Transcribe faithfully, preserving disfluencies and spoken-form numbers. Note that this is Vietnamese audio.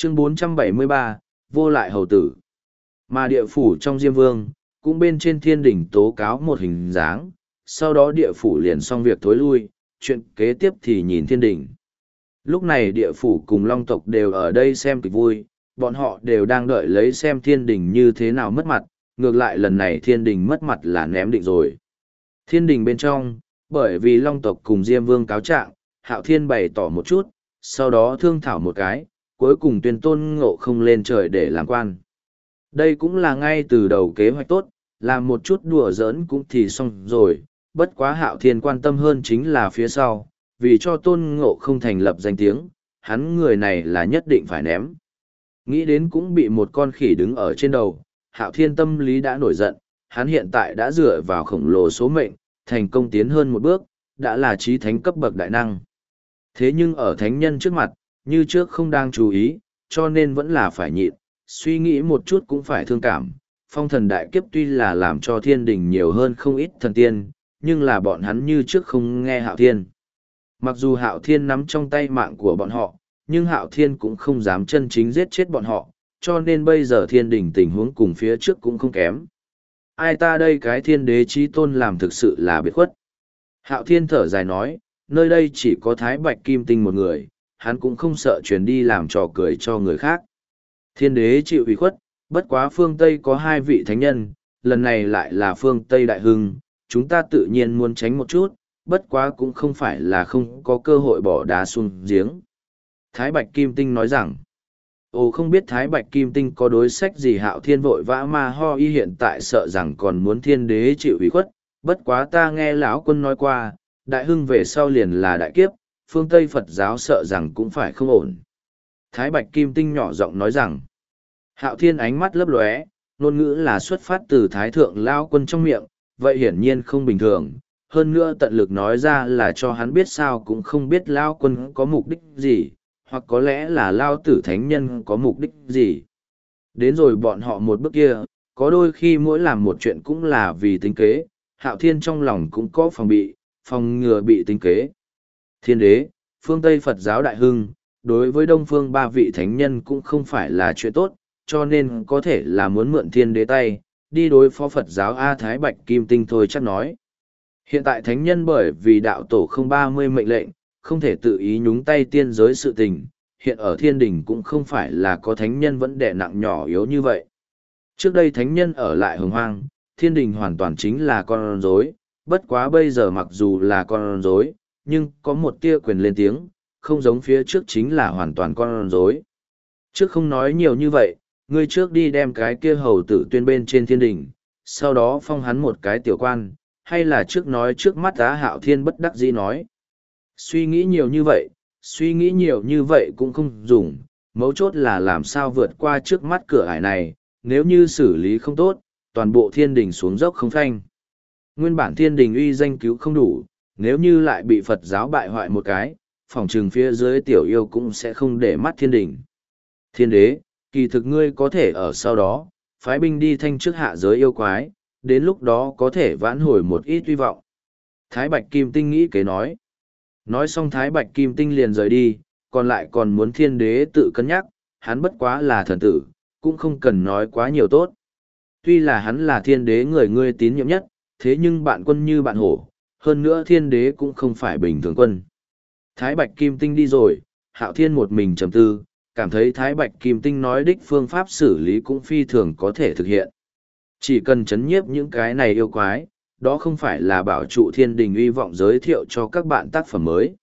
Chương bốn trăm bảy mươi ba, vô lại hầu tử. Mà địa phủ trong Diêm Vương, cũng bên trên thiên đỉnh tố cáo một hình dáng, sau đó địa phủ liền xong việc thối lui, chuyện kế tiếp thì nhìn thiên đỉnh. Lúc này địa phủ cùng long tộc đều ở đây xem kịch vui, bọn họ đều đang đợi lấy xem thiên đình như thế nào mất mặt, ngược lại lần này thiên đình mất mặt là ném định rồi. Thiên đình bên trong, bởi vì long tộc cùng Diêm Vương cáo trạng, Hạo Thiên bày tỏ một chút, sau đó thương thảo một cái, cuối cùng tuyên Tôn Ngộ không lên trời để làm quan. Đây cũng là ngay từ đầu kế hoạch tốt, làm một chút đùa giỡn cũng thì xong rồi, bất quá Hạo Thiên quan tâm hơn chính là phía sau, vì cho Tôn Ngộ không thành lập danh tiếng, hắn người này là nhất định phải ném. Nghĩ đến cũng bị một con khỉ đứng ở trên đầu, Hạo Thiên tâm lý đã nổi giận, hắn hiện tại đã dựa vào khổng lồ số mệnh, thành công tiến hơn một bước, đã là trí thánh cấp bậc đại năng. Thế nhưng ở thánh nhân trước mặt, như trước không đang chú ý, cho nên vẫn là phải nhịn, suy nghĩ một chút cũng phải thương cảm. Phong thần đại kiếp tuy là làm cho thiên đình nhiều hơn không ít thần tiên, nhưng là bọn hắn như trước không nghe Hạo Thiên. Mặc dù Hạo Thiên nắm trong tay mạng của bọn họ, nhưng Hạo Thiên cũng không dám chân chính giết chết bọn họ, cho nên bây giờ thiên đình tình huống cùng phía trước cũng không kém. Ai ta đây cái thiên đế chí tôn làm thực sự là biệt khuất. Hạo Thiên thở dài nói, nơi đây chỉ có Thái Bạch Kim Tinh một người, hắn cũng không sợ chuyển đi làm trò cười cho người khác. Thiên đế chịu ủy khuất, bất quá phương Tây có hai vị thánh nhân, lần này lại là phương Tây đại hưng, chúng ta tự nhiên muốn tránh một chút, bất quá cũng không phải là không có cơ hội bỏ đá xuống giếng. Thái Bạch Kim Tinh nói rằng, ồ không biết Thái Bạch Kim Tinh có đối sách gì. Hạo Thiên vội vã ma ho y hiện tại sợ rằng còn muốn thiên đế chịu ủy khuất, bất quá ta nghe lão quân nói qua, đại hưng về sau liền là đại kiếp, phương Tây Phật giáo sợ rằng cũng phải không ổn. Thái Bạch Kim Tinh nhỏ giọng nói rằng, Hạo Thiên ánh mắt lấp lóe, ngôn ngữ là xuất phát từ Thái Thượng Lao Quân trong miệng, vậy hiển nhiên không bình thường. Hơn nữa tận lực nói ra là cho hắn biết sao cũng không biết Lao Quân có mục đích gì, hoặc có lẽ là Lao Tử Thánh Nhân có mục đích gì. Đến rồi bọn họ một bước kia, có đôi khi mỗi làm một chuyện cũng là vì tính kế, Hạo Thiên trong lòng cũng có phòng bị, phòng ngừa bị tính kế. Thiên đế, phương Tây Phật giáo đại hưng, đối với Đông phương ba vị thánh nhân cũng không phải là chuyện tốt, cho nên có thể là muốn mượn thiên đế tay, đi đối phó Phật giáo A Thái Bạch Kim Tinh thôi chắc nói. Hiện tại thánh nhân bởi vì đạo tổ không ba mươi mệnh lệnh, không thể tự ý nhúng tay tiên giới sự tình, hiện ở thiên đình cũng không phải là có thánh nhân vẫn đè nặng nhỏ yếu như vậy. Trước đây thánh nhân ở lại hồng hoang, thiên đình hoàn toàn chính là con rối, bất quá bây giờ mặc dù là con rối, nhưng có một tia quyền lên tiếng, không giống phía trước chính là hoàn toàn con rối. Trước không nói nhiều như vậy, ngươi trước đi đem cái kia hầu tử tuyên bên trên thiên đình, sau đó phong hắn một cái tiểu quan, hay là trước nói trước mắt Á Hạo Thiên bất đắc dĩ nói. Suy nghĩ nhiều như vậy, suy nghĩ nhiều như vậy cũng không dùng, mấu chốt là làm sao vượt qua trước mắt cửa ải này, nếu như xử lý không tốt, toàn bộ thiên đình xuống dốc không phanh. Nguyên bản thiên đình uy danh cứu không đủ, nếu như lại bị Phật giáo bại hoại một cái, phòng trừng phía dưới tiểu yêu cũng sẽ không để mắt thiên đình. Thiên đế, kỳ thực ngươi có thể ở sau đó, phái binh đi thanh trước hạ giới yêu quái, đến lúc đó có thể vãn hồi một ít hy vọng. Thái Bạch Kim Tinh nghĩ kế nói. Nói xong Thái Bạch Kim Tinh liền rời đi, còn lại còn muốn thiên đế tự cân nhắc, hắn bất quá là thần tử, cũng không cần nói quá nhiều tốt. Tuy là hắn là thiên đế người ngươi tín nhiệm nhất, thế nhưng bạn quân như bạn hổ, hơn nữa thiên đế cũng không phải bình thường quân. Thái Bạch Kim Tinh đi rồi, Hạo Thiên một mình trầm tư, cảm thấy Thái Bạch Kim Tinh nói đích phương pháp xử lý cũng phi thường có thể thực hiện. Chỉ cần chấn nhiếp những cái này yêu quái, đó không phải là bảo trụ thiên đình uy vọng giới thiệu cho các bạn tác phẩm mới.